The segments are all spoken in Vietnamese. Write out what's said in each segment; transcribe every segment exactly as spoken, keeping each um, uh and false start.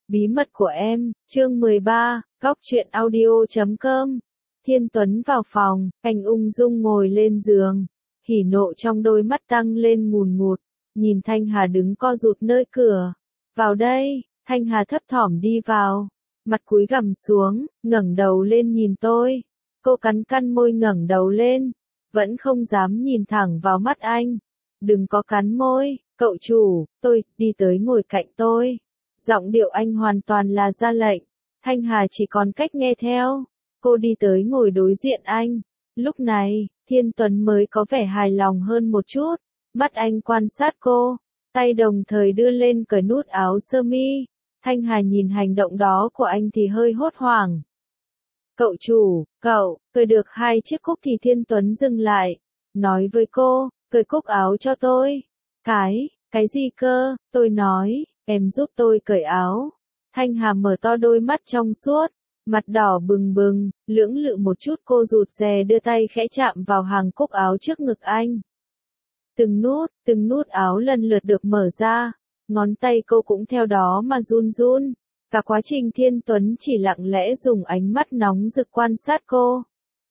Bí mật của em, chương mười ba, góc truyện audio chấm com. Thiên Tuấn vào phòng, anh ung dung ngồi lên giường, hỉ nộ trong đôi mắt tăng lên ngùn ngụt, nhìn Thanh Hà đứng co rụt nơi cửa. Vào đây, Thanh Hà thấp thỏm đi vào, mặt cúi gằm xuống, ngẩng đầu lên nhìn tôi. Cô cắn cắn môi ngẩng đầu lên, vẫn không dám nhìn thẳng vào mắt anh. Đừng có cắn môi, cậu chủ, tôi, đi tới ngồi cạnh tôi. Giọng điệu anh hoàn toàn là ra lệnh, Thanh Hà chỉ còn cách nghe theo. Cô đi tới ngồi đối diện anh. Lúc này, Thiên Tuấn mới có vẻ hài lòng hơn một chút. Mắt anh quan sát cô, tay đồng thời đưa lên cởi nút áo sơ mi. Thanh Hà nhìn hành động đó của anh thì hơi hốt hoảng. Cậu chủ, cậu, cởi được hai chiếc cúc thì Thiên Tuấn dừng lại. Nói với cô, cởi cúc áo cho tôi. Cái, cái gì cơ, tôi nói. Em giúp tôi cởi áo. Thanh Hà mở to đôi mắt trong suốt, mặt đỏ bừng bừng, lưỡng lự một chút cô rụt rè đưa tay khẽ chạm vào hàng cúc áo trước ngực anh. Từng nút, từng nút áo lần lượt được mở ra, ngón tay cô cũng theo đó mà run run. Cả quá trình Thiên Tuấn chỉ lặng lẽ dùng ánh mắt nóng rực quan sát cô.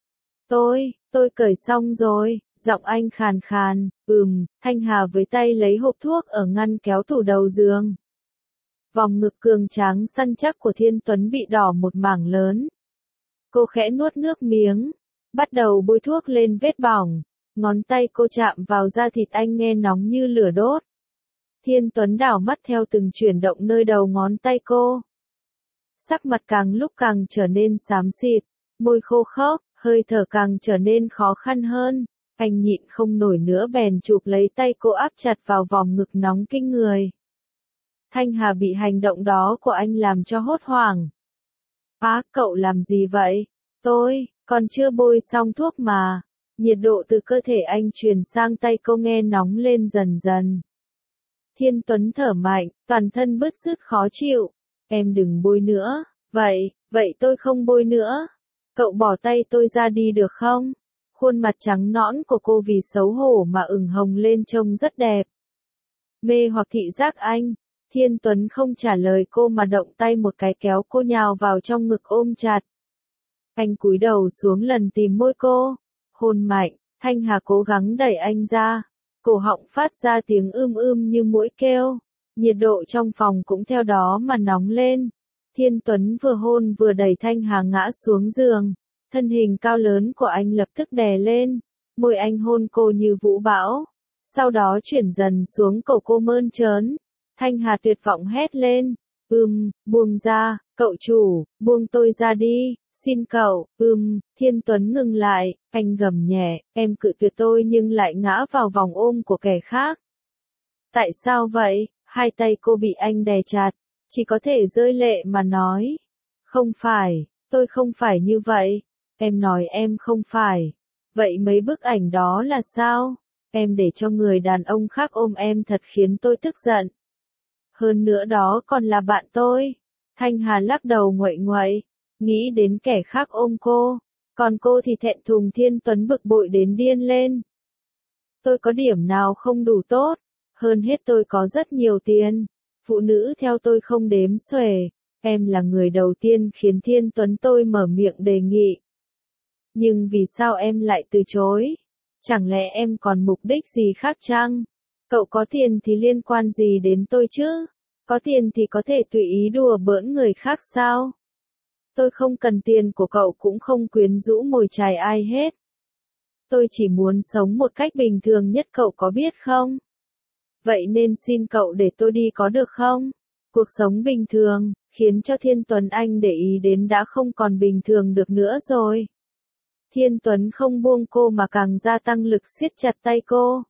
Tôi, tôi cởi xong rồi, giọng anh khàn khàn, ừm, Thanh Hà với tay lấy hộp thuốc ở ngăn kéo tủ đầu giường. Vòng ngực cường tráng săn chắc của Thiên Tuấn bị đỏ một mảng lớn. Cô khẽ nuốt nước miếng, bắt đầu bôi thuốc lên vết bỏng, ngón tay cô chạm vào da thịt anh nghe nóng như lửa đốt. Thiên Tuấn đảo mắt theo từng chuyển động nơi đầu ngón tay cô. Sắc mặt càng lúc càng trở nên xám xịt, môi khô khốc, hơi thở càng trở nên khó khăn hơn. Anh nhịn không nổi nữa bèn chụp lấy tay cô áp chặt vào vòng ngực nóng kinh người. Thanh Hà bị hành động đó của anh làm cho hốt hoảng. Á, cậu làm gì vậy? Tôi, còn chưa bôi xong thuốc mà. Nhiệt độ từ cơ thể anh truyền sang tay cô nghe nóng lên dần dần. Thiên Tuấn thở mạnh, toàn thân bứt rứt khó chịu. Em đừng bôi nữa. Vậy, vậy tôi không bôi nữa. Cậu bỏ tay tôi ra đi được không? Khuôn mặt trắng nõn của cô vì xấu hổ mà ửng hồng lên trông rất đẹp. Mê hoặc thị giác anh, Thiên Tuấn không trả lời cô mà động tay một cái kéo cô nhào vào trong ngực ôm chặt. Anh cúi đầu xuống lần tìm môi cô, hôn mạnh, Thanh Hà cố gắng đẩy anh ra, cổ họng phát ra tiếng ưm ưm như muỗi kêu, nhiệt độ trong phòng cũng theo đó mà nóng lên. Thiên Tuấn vừa hôn vừa đẩy Thanh Hà ngã xuống giường, thân hình cao lớn của anh lập tức đè lên, môi anh hôn cô như vũ bão, sau đó chuyển dần xuống cổ cô mơn trớn. Thanh Hà tuyệt vọng hét lên, ừm, buông ra, cậu chủ, buông tôi ra đi, xin cậu, ừm, Thiên Tuấn ngừng lại, anh gầm nhẹ, em cự tuyệt tôi nhưng lại ngã vào vòng ôm của kẻ khác. Tại sao vậy? Hai tay cô bị anh đè chặt, chỉ có thể rơi lệ mà nói. Không phải, tôi không phải như vậy, em nói em không phải. Vậy mấy bức ảnh đó là sao? Em để cho người đàn ông khác ôm em thật khiến tôi tức giận. Hơn nữa đó còn là bạn tôi. Thanh Hà lắc đầu nguậy nguậy, nghĩ đến kẻ khác ôm cô, còn cô thì thẹn thùng. Thiên Tuấn bực bội đến điên lên. Tôi có điểm nào không đủ tốt? Hơn hết tôi có rất nhiều tiền. Phụ nữ theo tôi không đếm xuể. Em là người đầu tiên khiến Thiên Tuấn tôi mở miệng đề nghị. Nhưng vì sao em lại từ chối? Chẳng lẽ em còn mục đích gì khác chăng? Cậu có tiền thì liên quan gì đến tôi chứ? Có tiền thì có thể tùy ý đùa bỡn người khác sao? Tôi không cần tiền của cậu cũng không quyến rũ mồi chài ai hết. Tôi chỉ muốn sống một cách bình thường nhất, cậu có biết không? Vậy nên xin cậu để tôi đi có được không? Cuộc sống bình thường, khiến cho Thiên Tuấn anh để ý đến đã không còn bình thường được nữa rồi. Thiên Tuấn không buông cô mà càng gia tăng lực siết chặt tay cô.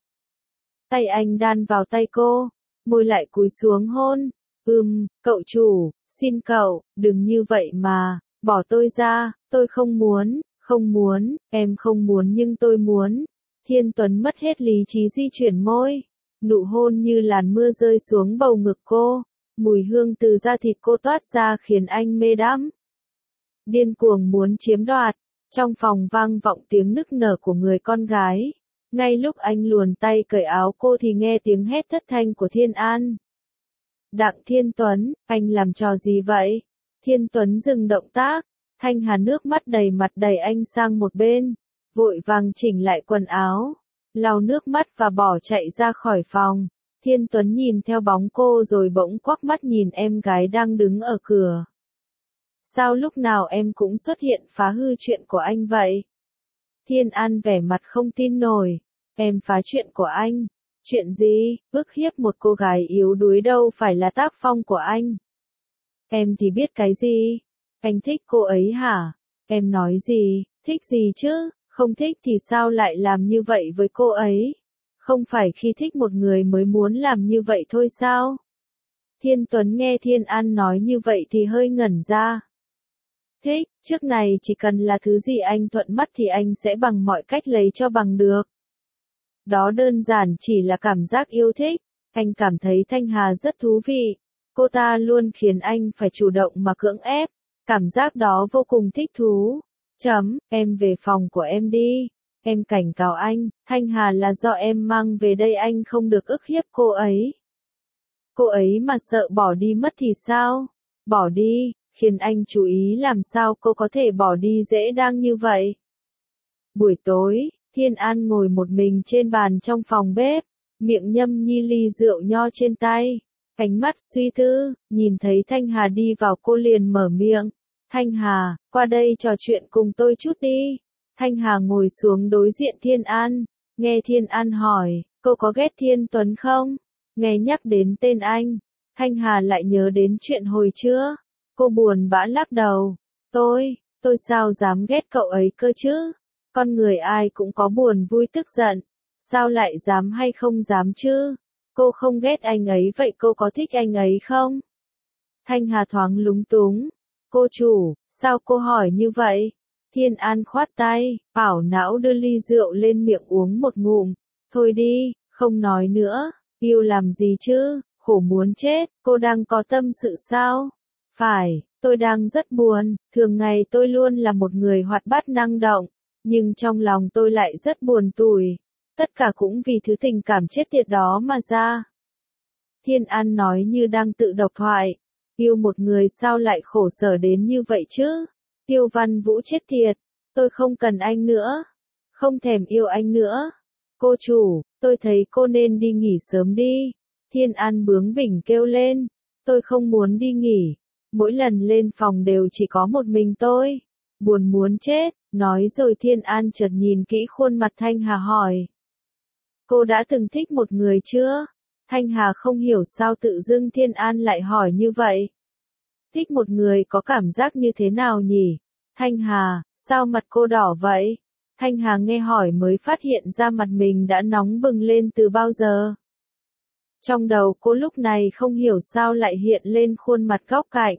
Tay anh đan vào tay cô, môi lại cúi xuống hôn. Ừm, cậu chủ, xin cậu, đừng như vậy mà, bỏ tôi ra, tôi không muốn, không muốn, em không muốn nhưng tôi muốn. Thiên Tuấn mất hết lý trí di chuyển môi, nụ hôn như làn mưa rơi xuống bầu ngực cô, mùi hương từ da thịt cô toát ra khiến anh mê đắm. Điên cuồng muốn chiếm đoạt, trong phòng vang vọng tiếng nức nở của người con gái. Ngay lúc anh luồn tay cởi áo cô thì nghe tiếng hét thất thanh của Thiên An. Đặng Thiên Tuấn, anh làm trò gì vậy? Thiên Tuấn dừng động tác, Thanh Hà nước mắt đầy mặt đẩy anh sang một bên, vội vàng chỉnh lại quần áo, lau nước mắt và bỏ chạy ra khỏi phòng. Thiên Tuấn nhìn theo bóng cô rồi bỗng quắc mắt nhìn em gái đang đứng ở cửa. Sao lúc nào em cũng xuất hiện phá hư chuyện của anh vậy? Thiên An vẻ mặt không tin nổi. Em phá chuyện của anh? Chuyện gì? Bức hiếp một cô gái yếu đuối đâu phải là tác phong của anh. Em thì biết cái gì? Anh thích cô ấy hả? Em nói gì? Thích gì chứ? Không thích thì sao lại làm như vậy với cô ấy? Không phải khi thích một người mới muốn làm như vậy thôi sao? Thiên Tuấn nghe Thiên An nói như vậy thì hơi ngẩn ra. Thích, trước này chỉ cần là thứ gì anh thuận mắt thì anh sẽ bằng mọi cách lấy cho bằng được. Đó đơn giản chỉ là cảm giác yêu thích. Anh cảm thấy Thanh Hà rất thú vị. Cô ta luôn khiến anh phải chủ động mà cưỡng ép. Cảm giác đó vô cùng thích thú. Chấm, em về phòng của em đi. Em cảnh cáo anh, Thanh Hà là do em mang về đây, anh không được ức hiếp cô ấy. Cô ấy mà sợ bỏ đi mất thì sao? Bỏ đi, khiến anh chú ý làm sao cô có thể bỏ đi dễ dàng như vậy. Buổi tối, Thiên An ngồi một mình trên bàn trong phòng bếp, miệng nhâm nhi ly rượu nho trên tay, ánh mắt suy tư, nhìn thấy Thanh Hà đi vào cô liền mở miệng. Thanh Hà, qua đây trò chuyện cùng tôi chút đi. Thanh Hà ngồi xuống đối diện Thiên An, nghe Thiên An hỏi, cô có ghét Thiên Tuấn không? Nghe nhắc đến tên anh, Thanh Hà lại nhớ đến chuyện hồi trưa. Cô buồn bã lắc đầu, tôi, tôi sao dám ghét cậu ấy cơ chứ? Con người ai cũng có buồn vui tức giận, sao lại dám hay không dám chứ? Cô không ghét anh ấy vậy cô có thích anh ấy không? Thanh Hà thoáng lúng túng, cô chủ, sao cô hỏi như vậy? Thiên An khoát tay, ảo não đưa ly rượu lên miệng uống một ngụm, thôi đi, không nói nữa, yêu làm gì chứ, khổ muốn chết, cô đang có tâm sự sao? Phải, tôi đang rất buồn, thường ngày tôi luôn là một người hoạt bát năng động, nhưng trong lòng tôi lại rất buồn tủi, tất cả cũng vì thứ tình cảm chết tiệt đó mà ra. Thiên An nói như đang tự độc thoại, yêu một người sao lại khổ sở đến như vậy chứ? Tiêu Văn Vũ chết tiệt, tôi không cần anh nữa, không thèm yêu anh nữa. Cô chủ, tôi thấy cô nên đi nghỉ sớm đi. Thiên An bướng bỉnh kêu lên, tôi không muốn đi nghỉ, mỗi lần lên phòng đều chỉ có một mình tôi, buồn muốn chết. Nói rồi Thiên An chợt nhìn kỹ khuôn mặt Thanh Hà hỏi, cô đã từng thích một người chưa? Thanh Hà không hiểu sao tự dưng Thiên An lại hỏi như vậy. Thích một người có cảm giác như thế nào nhỉ? Thanh Hà, sao mặt cô đỏ vậy? Thanh Hà nghe hỏi mới phát hiện ra mặt mình đã nóng bừng lên từ bao giờ. Trong đầu cô lúc này không hiểu sao lại hiện lên khuôn mặt góc cạnh.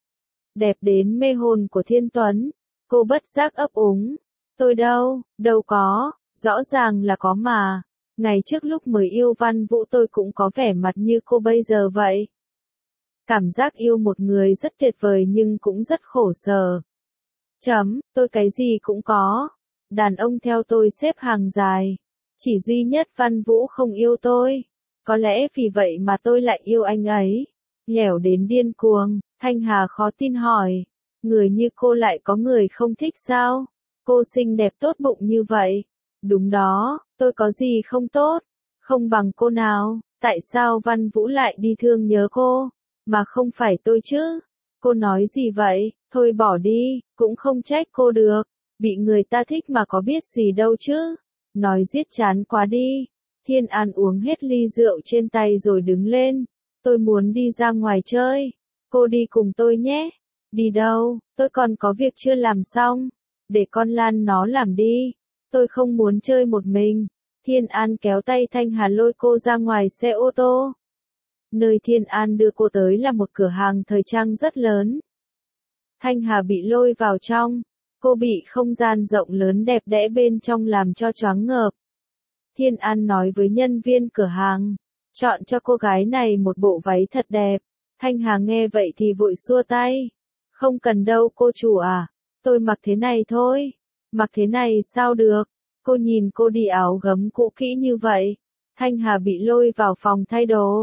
Đẹp đến mê hồn của Thiên Tuấn. Cô bất giác ấp úng. Tôi đâu, đâu có, rõ ràng là có mà. Ngày trước lúc mới yêu Văn Vũ tôi cũng có vẻ mặt như cô bây giờ vậy. Cảm giác yêu một người rất tuyệt vời nhưng cũng rất khổ sở. Chấm, tôi cái gì cũng có. Đàn ông theo tôi xếp hàng dài. Chỉ duy nhất Văn Vũ không yêu tôi. Có lẽ vì vậy mà tôi lại yêu anh ấy. Lẻo đến điên cuồng, Thanh Hà khó tin hỏi. Người như cô lại có người không thích sao? Cô xinh đẹp tốt bụng như vậy. Đúng đó, tôi có gì không tốt? Không bằng cô nào. Tại sao Văn Vũ lại đi thương nhớ cô? Mà không phải tôi chứ? Cô nói gì vậy? Thôi bỏ đi, cũng không trách cô được. Bị người ta thích mà có biết gì đâu chứ? Nói giết chán quá đi. Thiên An uống hết ly rượu trên tay rồi đứng lên. Tôi muốn đi ra ngoài chơi. Cô đi cùng tôi nhé. Đi đâu? Tôi còn có việc chưa làm xong. Để con Lan nó làm đi. Tôi không muốn chơi một mình. Thiên An kéo tay Thanh Hà lôi cô ra ngoài xe ô tô. Nơi Thiên An đưa cô tới là một cửa hàng thời trang rất lớn. Thanh Hà bị lôi vào trong. Cô bị không gian rộng lớn đẹp đẽ bên trong làm cho choáng ngợp. Thiên An nói với nhân viên cửa hàng. Chọn cho cô gái này một bộ váy thật đẹp. Thanh Hà nghe vậy thì vội xua tay. Không cần đâu cô chủ à. Tôi mặc thế này thôi. Mặc thế này sao được. Cô nhìn cô đi áo gấm cũ kỹ như vậy. Thanh Hà bị lôi vào phòng thay đồ.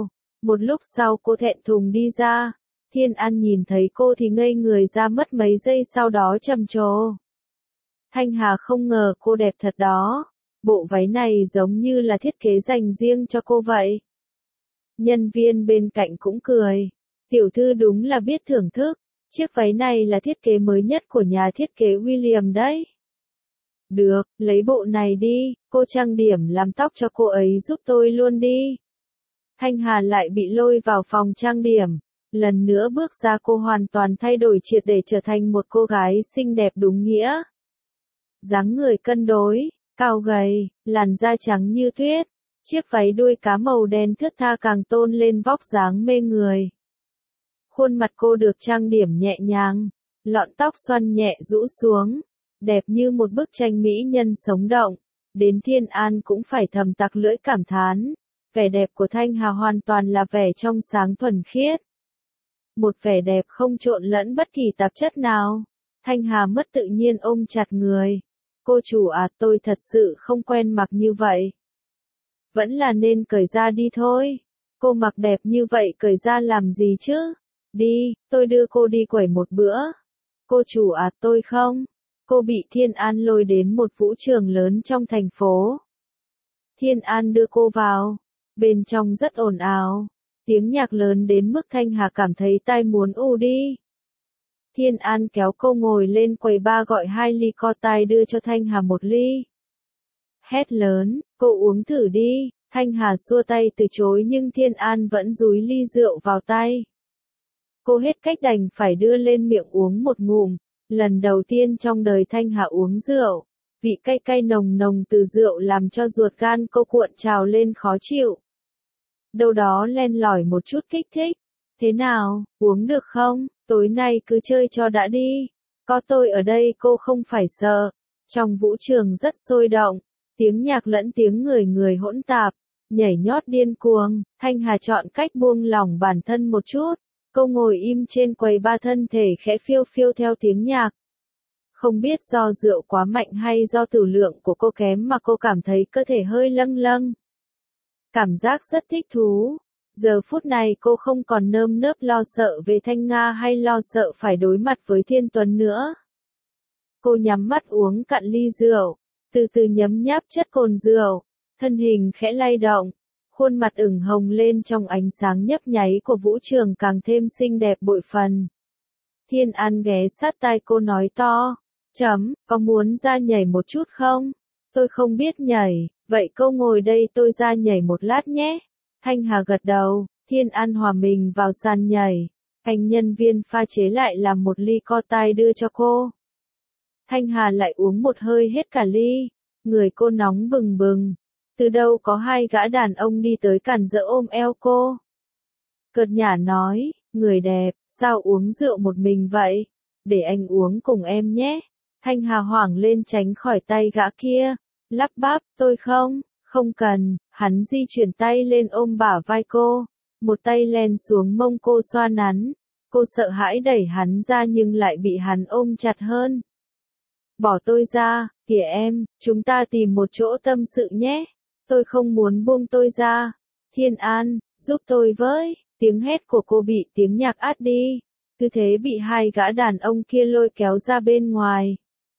Một lúc sau cô thẹn thùng đi ra. Thiên An nhìn thấy cô thì ngây người ra mất mấy giây sau đó trầm trồ. Thanh Hà không ngờ cô đẹp thật đó. Bộ váy này giống như là thiết kế dành riêng cho cô vậy. Nhân viên bên cạnh cũng cười. Tiểu thư đúng là biết thưởng thức. Chiếc váy này là thiết kế mới nhất của nhà thiết kế William đấy. Được, lấy bộ này đi, cô trang điểm làm tóc cho cô ấy giúp tôi luôn đi. Thanh Hà lại bị lôi vào phòng trang điểm. Lần nữa bước ra cô hoàn toàn thay đổi triệt để trở thành một cô gái xinh đẹp đúng nghĩa. Dáng người cân đối, cao gầy, làn da trắng như tuyết. Chiếc váy đuôi cá màu đen thướt tha càng tôn lên vóc dáng mê người. Khuôn mặt cô được trang điểm nhẹ nhàng, lọn tóc xoăn nhẹ rũ xuống, đẹp như một bức tranh mỹ nhân sống động. Đến Thiên An cũng phải thầm tặc lưỡi cảm thán, vẻ đẹp của Thanh Hà hoàn toàn là vẻ trong sáng thuần khiết. Một vẻ đẹp không trộn lẫn bất kỳ tạp chất nào. Thanh Hà mất tự nhiên ôm chặt người. Cô chủ à, tôi thật sự không quen mặc như vậy. Vẫn là nên cởi ra đi thôi. Cô mặc đẹp như vậy cởi ra làm gì chứ? Đi, tôi đưa cô đi quẩy một bữa. Cô chủ à, tôi không. Cô bị Thiên An lôi đến một vũ trường lớn trong thành phố. Thiên An đưa cô vào. Bên trong rất ồn ào. Tiếng nhạc lớn đến mức Thanh Hà cảm thấy tai muốn ù đi. Thiên An kéo cô ngồi lên quầy bar gọi hai ly cocktail đưa cho Thanh Hà một ly. Hét lớn, cô uống thử đi. Thanh Hà xua tay từ chối nhưng Thiên An vẫn dúi ly rượu vào tay. Cô hết cách đành phải đưa lên miệng uống một ngụm. Lần đầu tiên trong đời Thanh Hà uống rượu. Vị cay cay nồng nồng từ rượu làm cho ruột gan cô cuộn trào lên khó chịu. Đâu đó len lỏi một chút kích thích. Thế nào, uống được không? Tối nay cứ chơi cho đã đi. Có tôi ở đây cô không phải sợ. Trong vũ trường rất sôi động. Tiếng nhạc lẫn tiếng người người hỗn tạp. Nhảy nhót điên cuồng. Thanh Hà chọn cách buông lỏng bản thân một chút. Cô ngồi im trên quầy ba thân thể khẽ phiêu phiêu theo tiếng nhạc. Không biết do rượu quá mạnh hay do tử lượng của cô kém mà cô cảm thấy cơ thể hơi lâng lâng. Cảm giác rất thích thú. Giờ phút này cô không còn nơm nớp lo sợ về Thanh Nga hay lo sợ phải đối mặt với Thiên Tuấn nữa. Cô nhắm mắt uống cạn ly rượu, từ từ nhấm nháp chất cồn rượu, thân hình khẽ lay động, khuôn mặt ửng hồng lên trong ánh sáng nhấp nháy của vũ trường càng thêm xinh đẹp bội phần. Thiên An ghé sát tai cô nói to, chấm, có muốn ra nhảy một chút không? Tôi không biết nhảy, vậy cô ngồi đây tôi ra nhảy một lát nhé. Thanh Hà gật đầu, Thiên An hòa mình vào sàn nhảy. Anh nhân viên pha chế lại làm một ly cocktail đưa cho cô. Thanh Hà lại uống một hơi hết cả ly. Người cô nóng bừng bừng. Từ đâu có hai gã đàn ông đi tới cản rỡ ôm eo cô. Cợt nhả nói, người đẹp, sao uống rượu một mình vậy? Để anh uống cùng em nhé. Thanh Hà hoảng lên tránh khỏi tay gã kia. Lắp bắp, tôi không, không cần. Hắn di chuyển tay lên ôm bả vai cô. Một tay len xuống mông cô xoa nắn. Cô sợ hãi đẩy hắn ra nhưng lại bị hắn ôm chặt hơn. Bỏ tôi ra, kìa em, chúng ta tìm một chỗ tâm sự nhé. Tôi không muốn buông tôi ra. Thiên An, giúp tôi với. Tiếng hét của cô bị tiếng nhạc át đi. Cứ thế bị hai gã đàn ông kia lôi kéo ra bên ngoài.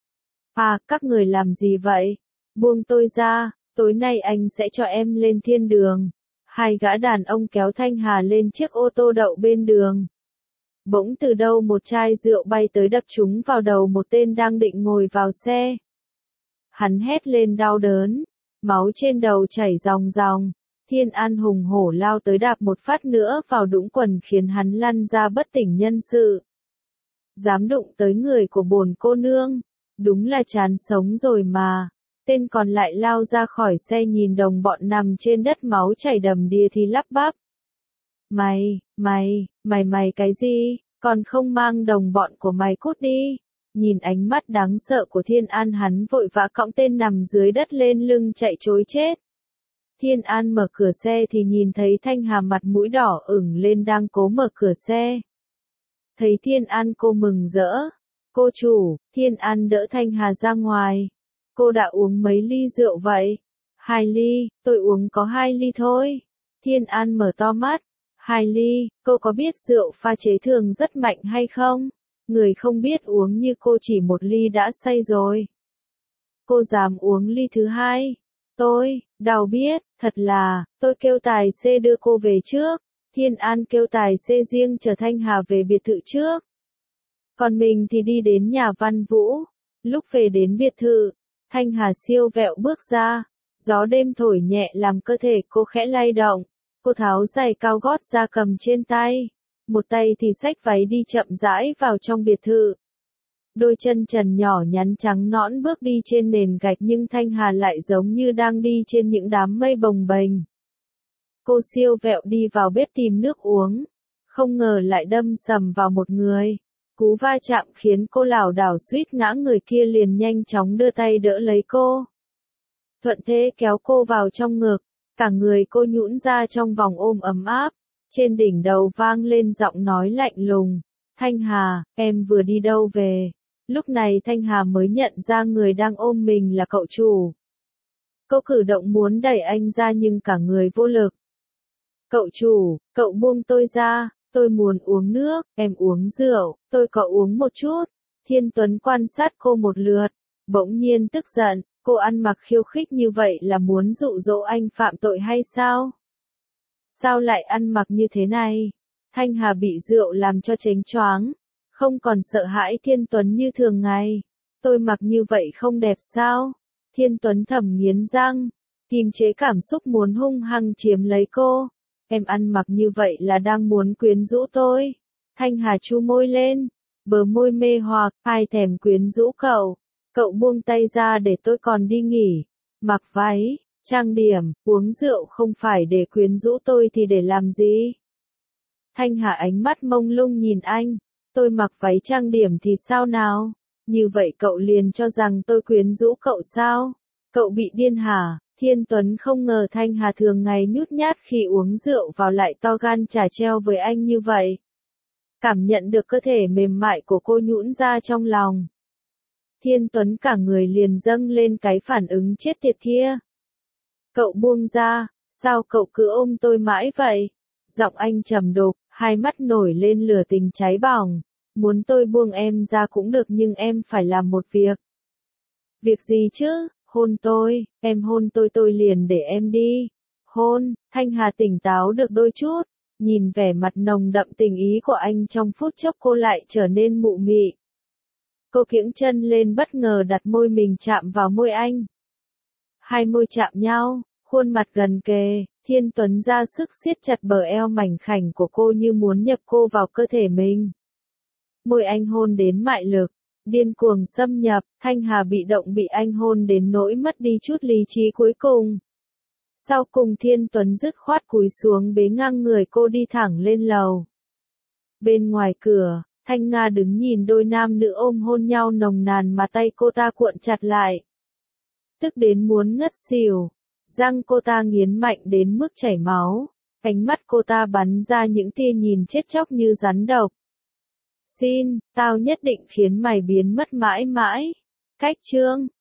À, các người làm gì vậy? Buông tôi ra, tối nay anh sẽ cho em lên thiên đường. Hai gã đàn ông kéo Thanh Hà lên chiếc ô tô đậu bên đường. Bỗng từ đâu một chai rượu bay tới đập trúng vào đầu một tên đang định ngồi vào xe. Hắn hét lên đau đớn, máu trên đầu chảy ròng ròng. Thiên An hùng hổ lao tới đạp một phát nữa vào đũng quần khiến hắn lăn ra bất tỉnh nhân sự. Dám đụng tới người của bổn cô nương, đúng là chán sống rồi mà. Tên còn lại lao ra khỏi xe nhìn đồng bọn nằm trên đất máu chảy đầm đìa thì lắp bắp. Mày, mày, mày mày cái gì, còn không mang đồng bọn của mày cút đi. Nhìn ánh mắt đáng sợ của Thiên An hắn vội vã cõng tên nằm dưới đất lên lưng chạy trối chết. Thiên An mở cửa xe thì nhìn thấy Thanh Hà mặt mũi đỏ ửng lên đang cố mở cửa xe. Thấy Thiên An cô mừng rỡ. Cô chủ, Thiên An đỡ Thanh Hà ra ngoài. Cô đã uống mấy ly rượu vậy? Hai ly, tôi uống có hai ly thôi. Thiên An mở to mắt. Hai ly, cô có biết rượu pha chế thường rất mạnh hay không? Người không biết uống như cô chỉ một ly đã say rồi. Cô dám uống ly thứ hai. Tôi, Đào biết, thật là, tôi kêu tài xế đưa cô về trước. Thiên An kêu tài xế riêng chở Thanh Hà về biệt thự trước. Còn mình thì đi đến nhà Văn Vũ. Lúc về đến biệt thự, Thanh Hà siêu vẹo bước ra. Gió đêm thổi nhẹ làm cơ thể cô khẽ lay động. Cô tháo giày cao gót ra cầm trên tay. Một tay thì xách váy đi chậm rãi vào trong biệt thự. Đôi chân trần nhỏ nhắn trắng nõn bước đi trên nền gạch nhưng Thanh Hà lại giống như đang đi trên những đám mây bồng bềnh. Cô siêu vẹo đi vào bếp tìm nước uống. Không ngờ lại đâm sầm vào một người. Cú va chạm khiến cô lảo đảo suýt ngã, người kia liền nhanh chóng đưa tay đỡ lấy cô. Thuận thế kéo cô vào trong ngực. Cả người cô nhũn ra trong vòng ôm ấm áp. Trên đỉnh đầu vang lên giọng nói lạnh lùng. Thanh Hà, em vừa đi đâu về? Lúc này Thanh Hà mới nhận ra người đang ôm mình là cậu chủ. Cô cử động muốn đẩy anh ra nhưng cả người vô lực. Cậu chủ, cậu buông tôi ra, tôi muốn uống nước, em uống rượu, tôi có uống một chút. Thiên Tuấn quan sát cô một lượt, bỗng nhiên tức giận, cô ăn mặc khiêu khích như vậy là muốn dụ dỗ anh phạm tội hay sao? Sao lại ăn mặc như thế này? Thanh Hà bị rượu làm cho chếnh choáng, không còn sợ hãi Thiên Tuấn như thường ngày. Tôi mặc như vậy không đẹp sao? Thiên Tuấn thầm nghiến răng, kiềm chế cảm xúc muốn hung hăng chiếm lấy cô. Em ăn mặc như vậy là đang muốn quyến rũ tôi. Thanh Hà chu môi lên, bờ môi mê hoặc, ai thèm quyến rũ cậu. Cậu buông tay ra để tôi còn đi nghỉ. Mặc váy, trang điểm, uống rượu không phải để quyến rũ tôi thì để làm gì? Thanh Hà ánh mắt mông lung nhìn anh. Tôi mặc váy trang điểm thì sao nào? Như vậy cậu liền cho rằng tôi quyến rũ cậu sao? Cậu bị điên hả? Thiên Tuấn không ngờ Thanh Hà thường ngày nhút nhát khi uống rượu vào lại to gan chả treo với anh như vậy. Cảm nhận được cơ thể mềm mại của cô nhũn ra trong lòng. Thiên Tuấn cả người liền dâng lên cái phản ứng chết tiệt kia. Cậu buông ra, sao cậu cứ ôm tôi mãi vậy? Giọng anh trầm đục, hai mắt nổi lên lửa tình cháy bỏng. Muốn tôi buông em ra cũng được nhưng em phải làm một việc. Việc gì chứ? Hôn tôi, em hôn tôi tôi liền để em đi. Hôn, Thanh Hà tỉnh táo được đôi chút, nhìn vẻ mặt nồng đậm tình ý của anh trong phút chốc cô lại trở nên mụ mị. Cô kiễng chân lên bất ngờ đặt môi mình chạm vào môi anh. Hai môi chạm nhau, khuôn mặt gần kề, Thiên Tuấn ra sức siết chặt bờ eo mảnh khảnh của cô như muốn nhập cô vào cơ thể mình. Môi anh hôn đến mại lực, điên cuồng xâm nhập, Thanh Hà bị động bị anh hôn đến nỗi mất đi chút lý trí cuối cùng. Sau cùng Thiên Tuấn dứt khoát cúi xuống bế ngang người cô đi thẳng lên lầu. Bên ngoài cửa, Thanh Nga đứng nhìn đôi nam nữ ôm hôn nhau nồng nàn mà tay cô ta cuộn chặt lại. Tức đến muốn ngất xỉu, răng cô ta nghiến mạnh đến mức chảy máu, ánh mắt cô ta bắn ra những tia nhìn chết chóc như rắn độc. Xin, tao nhất định khiến mày biến mất mãi mãi. Cách chương